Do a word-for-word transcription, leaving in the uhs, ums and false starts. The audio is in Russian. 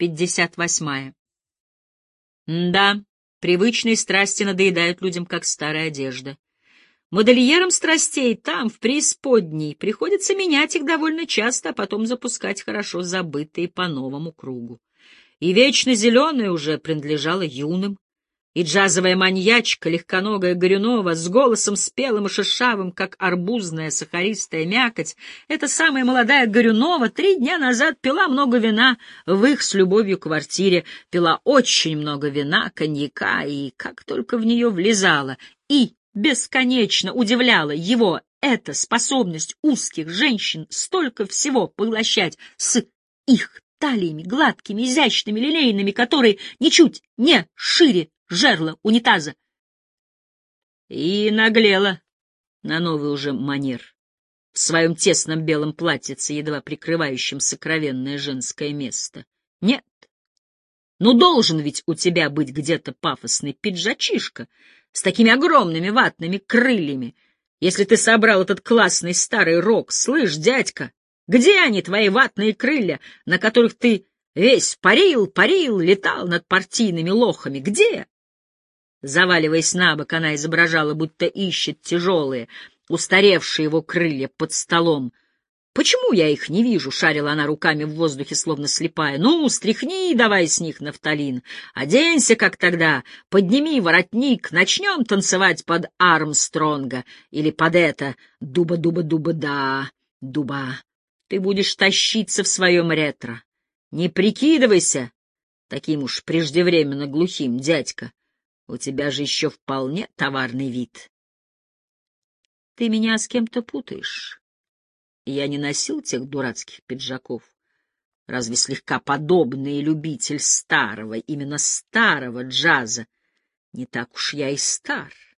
пятьдесят восьмая. Да, привычные страсти надоедают людям, как старая одежда. Модельерам страстей там, в преисподней, приходится менять их довольно часто, а потом запускать хорошо забытые по новому кругу. И вечно зеленая уже принадлежала юным, и джазовая маньячка, легконогая Горюнова, с голосом спелым и шершавым, как арбузная сахаристая мякоть, эта самая молодая Горюнова три дня назад пила много вина в их с любовью квартире, пила очень много вина, коньяка, и как только в нее влезала, и бесконечно удивляла его эта способность узких женщин столько всего поглощать с их талиями, гладкими, изящными, лилейными, которые ничуть не шире жерла унитаза. И наглела на новый уже манер в своем тесном белом платьице, едва прикрывающем сокровенное женское место. Нет, ну должен ведь у тебя быть где-то пафосный пиджачишка с такими огромными ватными крыльями. Если ты собрал этот классный старый рок, слышь, дядька, где они, твои ватные крылья, на которых ты весь парил, парил, летал над партийными лохами? Где? Заваливаясь на бок, она изображала, будто ищет тяжелые, устаревшие его крылья под столом. «Почему я их не вижу?» — шарила она руками в воздухе, словно слепая. «Ну, стряхни давай с них нафталин. Оденься, как тогда, подними воротник, начнем танцевать под Армстронга или под это дуба-дуба-дуба-да, дуба. Ты будешь тащиться в своем ретро. Не прикидывайся таким уж преждевременно глухим, дядька. У тебя же еще вполне товарный вид». «Ты меня с кем-то путаешь. Я не носил тех дурацких пиджаков. Разве слегка подобный любитель старого, именно старого джаза? Не так уж я и стар.